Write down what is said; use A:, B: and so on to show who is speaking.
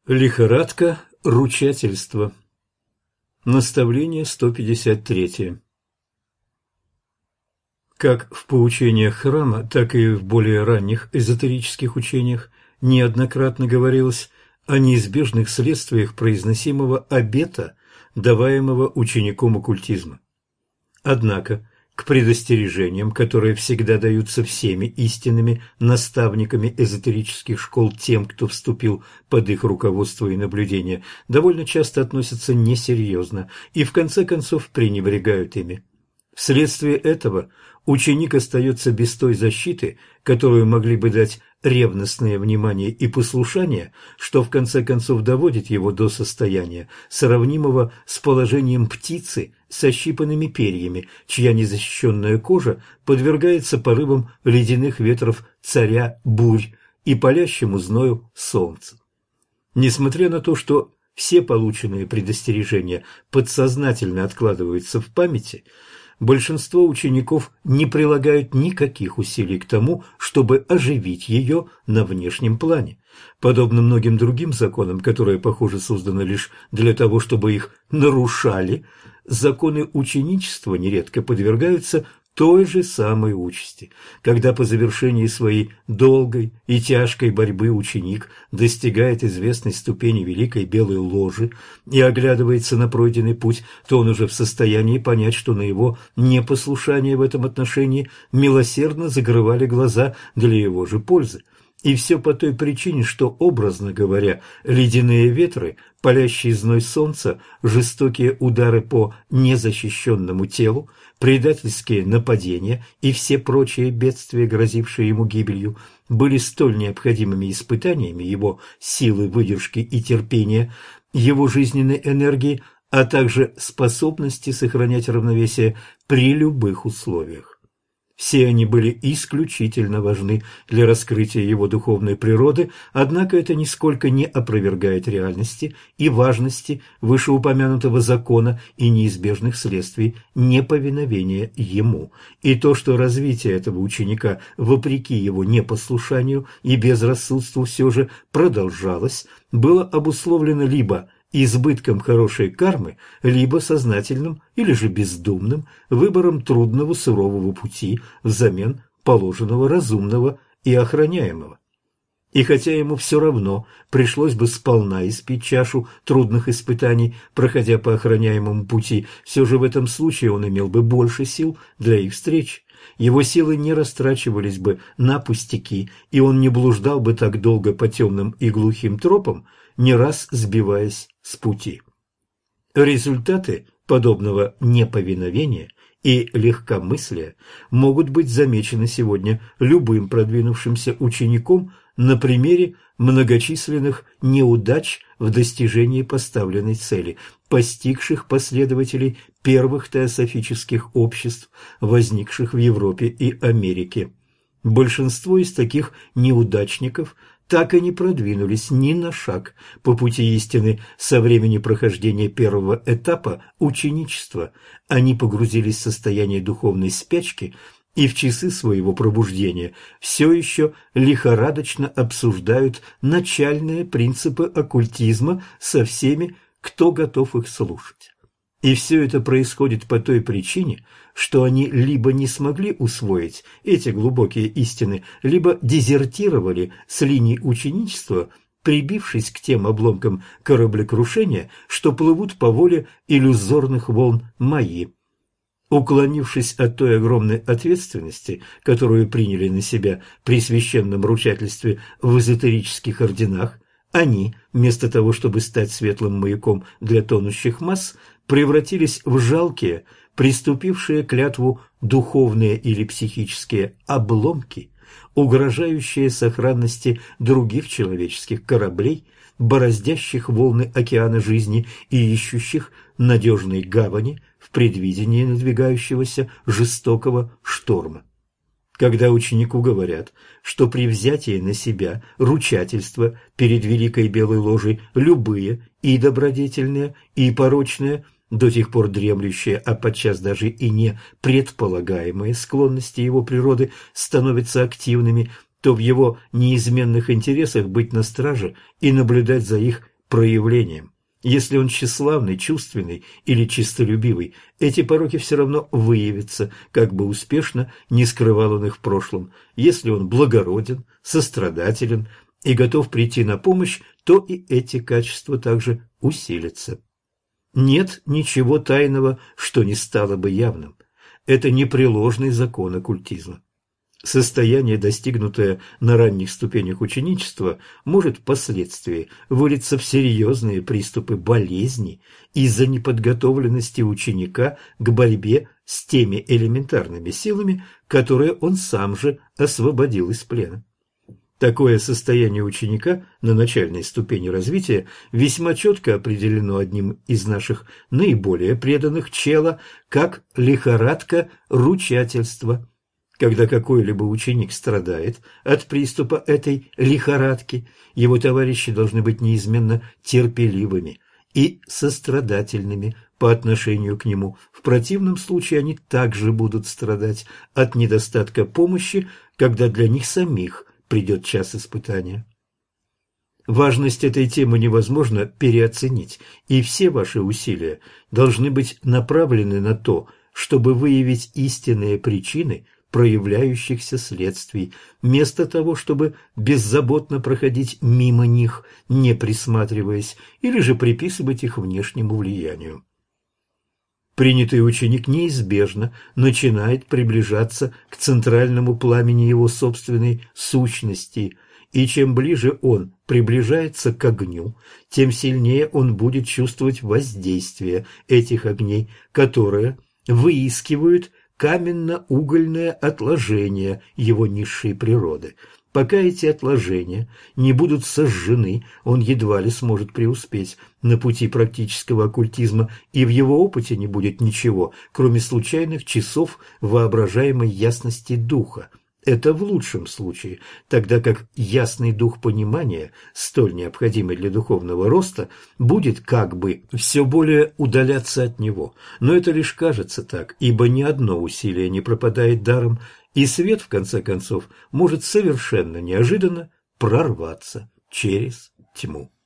A: Лихорадка ручательства. Наставление 153. Как в поучениях храма, так и в более ранних эзотерических учениях неоднократно говорилось о неизбежных следствиях произносимого обета, даваемого учеником оккультизма. Однако, к предостережениям, которые всегда даются всеми истинными наставниками эзотерических школ тем, кто вступил под их руководство и наблюдение, довольно часто относятся несерьезно и в конце концов пренебрегают ими. Вследствие этого ученик остается без той защиты, которую могли бы дать ревностное внимание и послушание, что в конце концов доводит его до состояния, сравнимого с положением птицы с ощипанными перьями, чья незащищенная кожа подвергается порывам ледяных ветров царя бурь и палящему зною солнца. Несмотря на то, что все полученные предостережения подсознательно откладываются в памяти, большинство учеников не прилагают никаких усилий к тому, чтобы оживить ее на внешнем плане. Подобно многим другим законам, которые, похоже, созданы лишь для того, чтобы их нарушали, законы ученичества нередко подвергаются той же самой участи. Когда по завершении своей долгой и тяжкой борьбы ученик достигает известной ступени Великой Белой Ложи и оглядывается на пройденный путь, то он уже в состоянии понять, что на его непослушание в этом отношении милосердно закрывали глаза для его же пользы. И все по той причине, что, образно говоря, ледяные ветры, палящий зной солнца, жестокие удары по незащищенному телу, предательские нападения и все прочие бедствия, грозившие ему гибелью, были столь необходимыми испытаниями его силы, выдержки и терпения, его жизненной энергии, а также способности сохранять равновесие при любых условиях. Все они были исключительно важны для раскрытия его духовной природы, однако это нисколько не опровергает реальности и важности вышеупомянутого закона и неизбежных следствий неповиновения ему. И то, что развитие этого ученика, вопреки его непослушанию и безрассудству, все же продолжалось, было обусловлено либо избытком хорошей кармы, либо сознательным или же бездумным выбором трудного сурового пути взамен положенного разумного и охраняемого. И хотя ему все равно пришлось бы сполна испить чашу трудных испытаний, проходя по охраняемому пути, все же в этом случае он имел бы больше сил для их встреч. Его силы не растрачивались бы на пустяки, и он не блуждал бы так долго по темным и глухим тропам, не раз сбиваясь с пути. Результаты подобного неповиновения и легкомыслия могут быть замечены сегодня любым продвинувшимся учеником на примере многочисленных неудач в достижении поставленной цели, постигших последователей первых теософических обществ, возникших в Европе и Америке. Большинство из таких неудачников так и не продвинулись ни на шаг по пути истины со времени прохождения первого этапа ученичества. Они погрузились в состояние духовной спячки и в часы своего пробуждения все еще лихорадочно обсуждают начальные принципы оккультизма со всеми, кто готов их слушать. И все это происходит по той причине, что они либо не смогли усвоить эти глубокие истины, либо дезертировали с линий ученичества, прибившись к тем обломкам кораблекрушения, что плывут по воле иллюзорных волн Майи. Уклонившись от той огромной ответственности, которую приняли на себя при священном ручательстве в эзотерических орденах, они, вместо того, чтобы стать светлым маяком для тонущих масс, превратились в жалкие, приступившие клятву духовные или психические обломки, угрожающие сохранности других человеческих кораблей, бороздящих волны океана жизни и ищущих надежной гавани в предвидении надвигающегося жестокого шторма. Когда ученику говорят, что при взятии на себя ручательства перед Великой Белой Ложей любые и добродетельные, и порочные, до тех пор дремлющие, а подчас даже и не предполагаемые склонности его природы становятся активными, то в его неизменных интересах быть на страже и наблюдать за их проявлениям. Если он тщеславный, чувственный или честолюбивый, эти пороки все равно выявятся, как бы успешно не скрывал он их в прошлом. Если он благороден, сострадателен и готов прийти на помощь, то и эти качества также усилятся. Нет ничего тайного, что не стало бы явным. Это непреложный закон оккультизма. Состояние, достигнутое на ранних ступенях ученичества, может впоследствии вылиться в серьезные приступы болезни из-за неподготовленности ученика к борьбе с теми элементарными силами, которые он сам же освободил из плена. Такое состояние ученика на начальной ступени развития весьма четко определено одним из наших наиболее преданных чела как лихорадка ручательства. Когда какой-либо ученик страдает от приступа этой лихорадки, его товарищи должны быть неизменно терпеливыми и сострадательными по отношению к нему. В противном случае они также будут страдать от недостатка помощи, когда для них самих придет час испытания. Важность этой темы невозможно переоценить, и все ваши усилия должны быть направлены на то, чтобы выявить истинные причины проявляющихся следствий, вместо того, чтобы беззаботно проходить мимо них, не присматриваясь, или же приписывать их внешнему влиянию. Принятый ученик неизбежно начинает приближаться к центральному пламени его собственной сущности, и чем ближе он приближается к огню, тем сильнее он будет чувствовать воздействие этих огней, которые выискивают каменно-угольное отложение его низшей природы. Пока эти отложения не будут сожжены, он едва ли сможет преуспеть на пути практического оккультизма, и в его опыте не будет ничего, кроме случайных часов воображаемой ясности духа. Это в лучшем случае, тогда как ясный дух понимания, столь необходимый для духовного роста, будет как бы все более удаляться от него. Но это лишь кажется так, ибо ни одно усилие не пропадает даром, и свет, в конце концов, может совершенно неожиданно прорваться через тьму.